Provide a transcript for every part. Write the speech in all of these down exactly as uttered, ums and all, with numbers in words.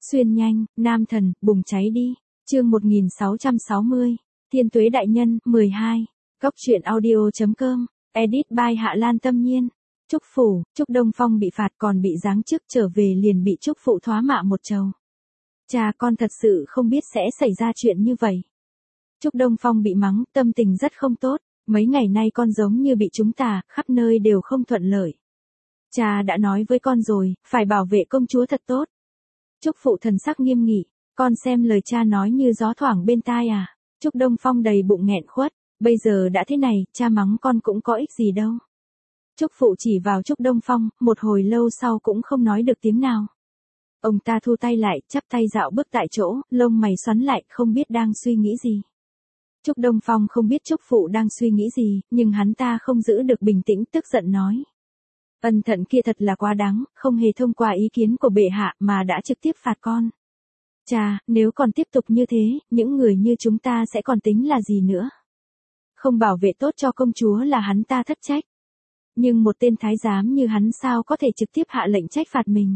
Xuyên nhanh, nam thần, bùng cháy đi. Chương một nghìn sáu trăm sáu mươi. Thiên Tuế đại nhân, mười hai. Góc truyện audio.com. Edit by Hạ Lan Tâm Nhiên. Trúc phủ, Trúc Đông Phong bị phạt còn bị giáng chức, trở về liền bị Trúc phụ thoá mạ một trầu. Cha con thật sự không biết sẽ xảy ra chuyện như vậy. Trúc Đông Phong bị mắng, tâm tình rất không tốt. Mấy ngày nay con giống như bị trúng tà, khắp nơi đều không thuận lợi. Cha đã nói với con rồi, phải bảo vệ công chúa thật tốt. Trúc phụ thần sắc nghiêm nghị, con xem lời cha nói như gió thoảng bên tai à. Trúc Đông Phong đầy bụng nghẹn khuất, bây giờ đã thế này, cha mắng con cũng có ích gì đâu. Trúc phụ chỉ vào Trúc Đông Phong, một hồi lâu sau cũng không nói được tiếng nào. Ông ta thu tay lại, chắp tay dạo bước tại chỗ, lông mày xoắn lại, không biết đang suy nghĩ gì. Trúc Đông Phong không biết Trúc phụ đang suy nghĩ gì, nhưng hắn ta không giữ được bình tĩnh, tức giận nói. Ân thận kia thật là quá đáng, không hề thông qua ý kiến của bệ hạ mà đã trực tiếp phạt con. Cha, nếu còn tiếp tục như thế, những người như chúng ta sẽ còn tính là gì nữa? Không bảo vệ tốt cho công chúa là hắn ta thất trách. Nhưng một tên thái giám như hắn sao có thể trực tiếp hạ lệnh trách phạt mình?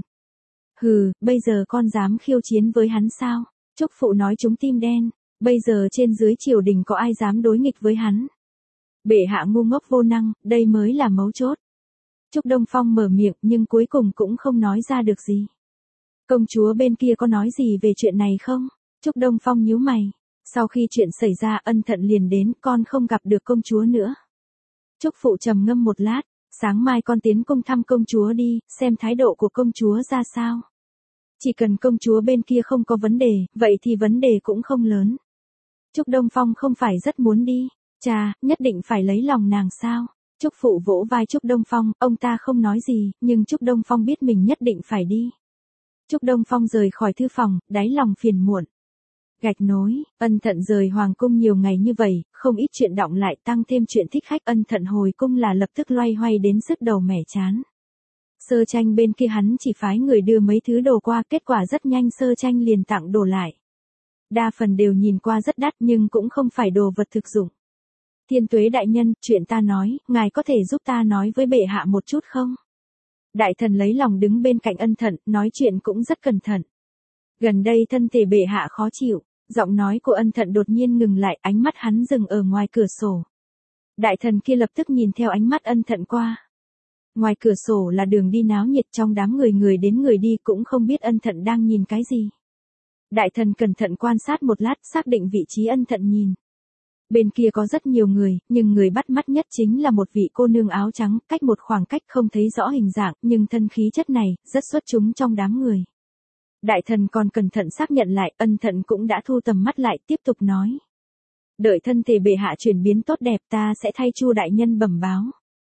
Hừ, bây giờ con dám khiêu chiến với hắn sao? Trúc phụ nói trúng tim đen, bây giờ trên dưới triều đình có ai dám đối nghịch với hắn? Bệ hạ ngu ngốc vô năng, đây mới là mấu chốt. Trúc Đông Phong mở miệng nhưng cuối cùng cũng không nói ra được gì. Công chúa bên kia có nói gì về chuyện này không? Trúc Đông Phong nhíu mày. Sau khi chuyện xảy ra ân thận liền đến, con không gặp được công chúa nữa. Trúc phụ trầm ngâm một lát, sáng mai con tiến cung thăm công chúa đi, xem thái độ của công chúa ra sao. Chỉ cần công chúa bên kia không có vấn đề, vậy thì vấn đề cũng không lớn. Trúc Đông Phong không phải rất muốn đi. Cha, nhất định phải lấy lòng nàng sao? Trúc phụ vỗ vai Trúc Đông Phong, ông ta không nói gì, nhưng Trúc Đông Phong biết mình nhất định phải đi. Trúc Đông Phong rời khỏi thư phòng, đáy lòng phiền muộn. Gạch nối, ân thận rời hoàng cung nhiều ngày như vậy, không ít chuyện đọng lại, tăng thêm chuyện thích khách, ân thận hồi cung là lập tức loay hoay đến sứt đầu mẻ chán. Sơ tranh bên kia hắn chỉ phái người đưa mấy thứ đồ qua, kết quả rất nhanh Sơ tranh liền tặng đồ lại. Đa phần đều nhìn qua rất đắt nhưng cũng không phải đồ vật thực dụng. Thiên Tuế đại nhân, chuyện ta nói, ngài có thể giúp ta nói với bệ hạ một chút không? Đại thần lấy lòng đứng bên cạnh ân thận, nói chuyện cũng rất cẩn thận. Gần đây thân thể bệ hạ khó chịu, giọng nói của ân thận đột nhiên ngừng lại, ánh mắt hắn dừng ở ngoài cửa sổ. Đại thần kia lập tức nhìn theo ánh mắt ân thận qua. Ngoài cửa sổ là đường đi náo nhiệt, trong đám người người đến người đi, cũng không biết ân thận đang nhìn cái gì. Đại thần cẩn thận quan sát một lát, xác định vị trí ân thận nhìn. Bên kia có rất nhiều người, nhưng người bắt mắt nhất chính là một vị cô nương áo trắng, cách một khoảng cách không thấy rõ hình dạng, nhưng thân khí chất này, rất xuất chúng trong đám người. Đại thần còn cẩn thận xác nhận lại, ân thận cũng đã thu tầm mắt lại, tiếp tục nói. Đợi thân thể bệ hạ chuyển biến tốt đẹp, ta sẽ thay Chu đại nhân bẩm báo.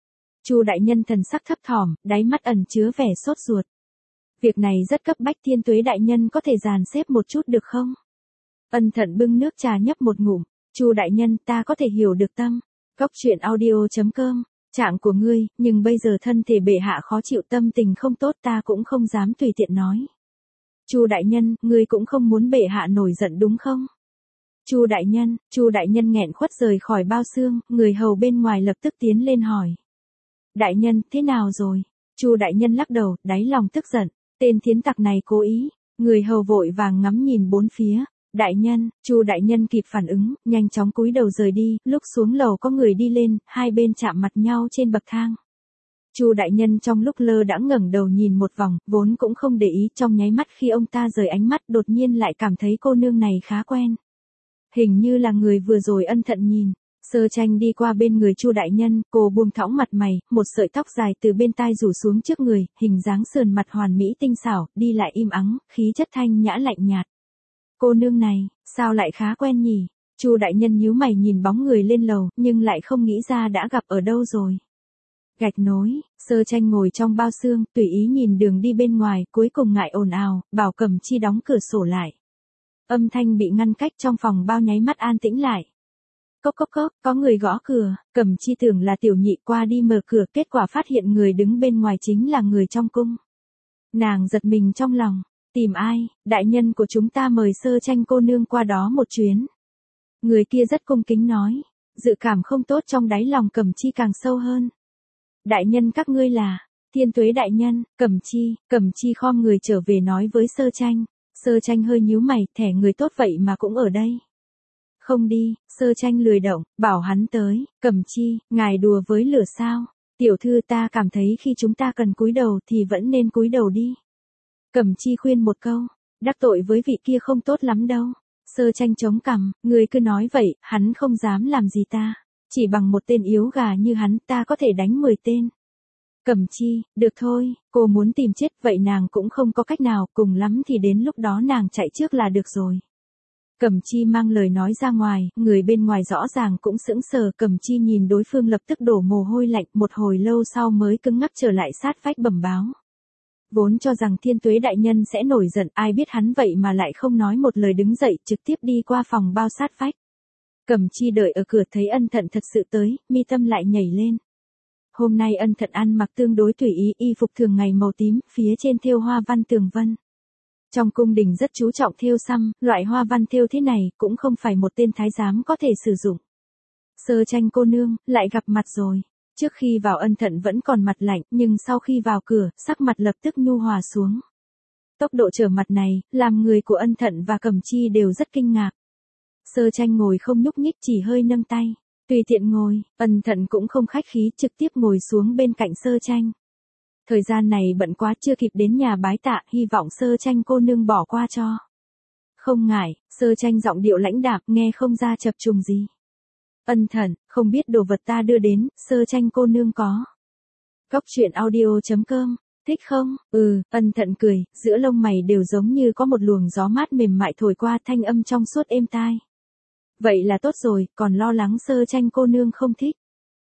Chu đại nhân thần sắc thấp thỏm, đáy mắt ẩn chứa vẻ sốt ruột. Việc này rất cấp bách, Thiên Tuế đại nhân có thể dàn xếp một chút được không? Ân thận bưng nước trà nhấp một ngụm. Chu đại nhân, ta có thể hiểu được tâm. Góc truyện audio.com. Trạng của ngươi, nhưng bây giờ thân thể bệ hạ khó chịu, tâm tình không tốt, ta cũng không dám tùy tiện nói. Chu đại nhân, ngươi cũng không muốn bệ hạ nổi giận đúng không? Chu đại nhân, Chu đại nhân nghẹn khuất rời khỏi bao xương, người hầu bên ngoài lập tức tiến lên hỏi. Đại nhân, thế nào rồi? Chu đại nhân lắc đầu, đáy lòng tức giận, tên thiến tặc này cố ý. Người hầu vội vàng ngắm nhìn bốn phía. Đại nhân, Chu đại nhân kịp phản ứng, nhanh chóng cúi đầu rời đi, lúc xuống lầu có người đi lên, hai bên chạm mặt nhau trên bậc thang. Chu đại nhân trong lúc lơ đãng ngẩng đầu nhìn một vòng, vốn cũng không để ý, trong nháy mắt khi ông ta rời ánh mắt, đột nhiên lại cảm thấy cô nương này khá quen. Hình như là người vừa rồi ân thận nhìn. Sơ tranh đi qua bên người Chu đại nhân, cô buông thõng mặt mày, một sợi tóc dài từ bên tai rủ xuống trước người, hình dáng sườn mặt hoàn mỹ tinh xảo, đi lại im ắng, khí chất thanh nhã lạnh nhạt. Cô nương này, sao lại khá quen nhỉ? Chu đại nhân nhíu mày nhìn bóng người lên lầu, nhưng lại không nghĩ ra đã gặp ở đâu rồi. Gạch nối, Sơ tranh ngồi trong bao xương, tùy ý nhìn đường đi bên ngoài, cuối cùng ngại ồn ào, bảo Cẩm Chi đóng cửa sổ lại. Âm thanh bị ngăn cách trong phòng bao nháy mắt an tĩnh lại. Cốc cốc cốc, có người gõ cửa, Cẩm Chi tưởng là tiểu nhị qua đi mở cửa, kết quả phát hiện người đứng bên ngoài chính là người trong cung. Nàng giật mình trong lòng. Tìm ai? Đại nhân của chúng ta mời Sơ tranh cô nương qua đó một chuyến. Người kia rất cung kính nói. Dự cảm không tốt trong đáy lòng Cẩm Chi càng sâu hơn. Đại nhân các ngươi là, Thiên Tuế đại nhân, Cẩm Chi, Cẩm Chi khom người trở về nói với Sơ tranh. Sơ Tranh hơi nhíu mày, thẻ người tốt vậy mà cũng ở đây. Không đi, Sơ Tranh lười động, bảo hắn tới, Cẩm Chi, ngài đùa với lửa sao? Tiểu thư ta cảm thấy khi chúng ta cần cúi đầu thì vẫn nên cúi đầu đi. Cẩm Chi khuyên một câu, đắc tội với vị kia không tốt lắm đâu. Sơ Tranh chống cằm, người cứ nói vậy, hắn không dám làm gì ta. Chỉ bằng một tên yếu gà như hắn ta có thể đánh mười tên. Cẩm Chi, được thôi, cô muốn tìm chết vậy nàng cũng không có cách nào, cùng lắm thì đến lúc đó nàng chạy trước là được rồi. Cẩm Chi mang lời nói ra ngoài, người bên ngoài rõ ràng cũng sững sờ, Cẩm Chi nhìn đối phương lập tức đổ mồ hôi lạnh, một hồi lâu sau mới cứng ngắc trở lại sát vách bẩm báo. Vốn cho rằng Thiên Tuế đại nhân sẽ nổi giận, ai biết hắn vậy mà lại không nói một lời đứng dậy, trực tiếp đi qua phòng bao sát vách. Cẩm Chi đợi ở cửa thấy Ân Thận thật sự tới, mi tâm lại nhảy lên. Hôm nay Ân Thận ăn mặc tương đối tùy ý, y phục thường ngày màu tím, phía trên thêu hoa văn tường vân. Trong cung đình rất chú trọng thêu xăm, loại hoa văn thêu thế này cũng không phải một tên thái giám có thể sử dụng. Sơ Tranh cô nương, lại gặp mặt rồi. Trước khi vào Ân Thận vẫn còn mặt lạnh, nhưng sau khi vào cửa, sắc mặt lập tức nhu hòa xuống. Tốc độ trở mặt này, làm người của Ân Thận và Cẩm Chi đều rất kinh ngạc. Sơ Tranh ngồi không nhúc nhích, chỉ hơi nâng tay. Tùy tiện ngồi, Ân Thận cũng không khách khí, trực tiếp ngồi xuống bên cạnh Sơ Tranh. Thời gian này bận quá chưa kịp đến nhà bái tạ, hy vọng Sơ Tranh cô nương bỏ qua cho. Không ngại, Sơ Tranh giọng điệu lãnh đạm, nghe không ra chập trùng gì. Ân Thận, không biết đồ vật ta đưa đến, Sơ Tranh cô nương có. Cóc truyện audio chấm com, thích không? Ừ, Ân Thận cười, giữa lông mày đều giống như có một luồng gió mát mềm mại thổi qua, thanh âm trong suốt êm tai. Vậy là tốt rồi, còn lo lắng Sơ Tranh cô nương không thích.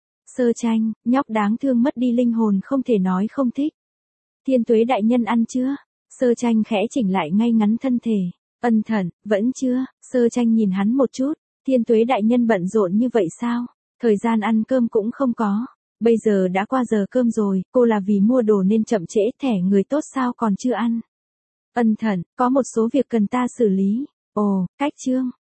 Sơ Tranh, nhóc đáng thương mất đi linh hồn không thể nói không thích. Thiên Tuế đại nhân ăn chưa? Sơ Tranh khẽ chỉnh lại ngay ngắn thân thể. Ân Thận, vẫn chưa. Sơ Tranh nhìn hắn một chút. Thiên Tuế đại nhân bận rộn như vậy sao? Thời gian ăn cơm cũng không có. Bây giờ đã qua giờ cơm rồi, cô là vì mua đồ nên chậm trễ, thẻ người tốt sao còn chưa ăn? Ân Thận, có một số việc cần ta xử lý. Ồ, cách chương.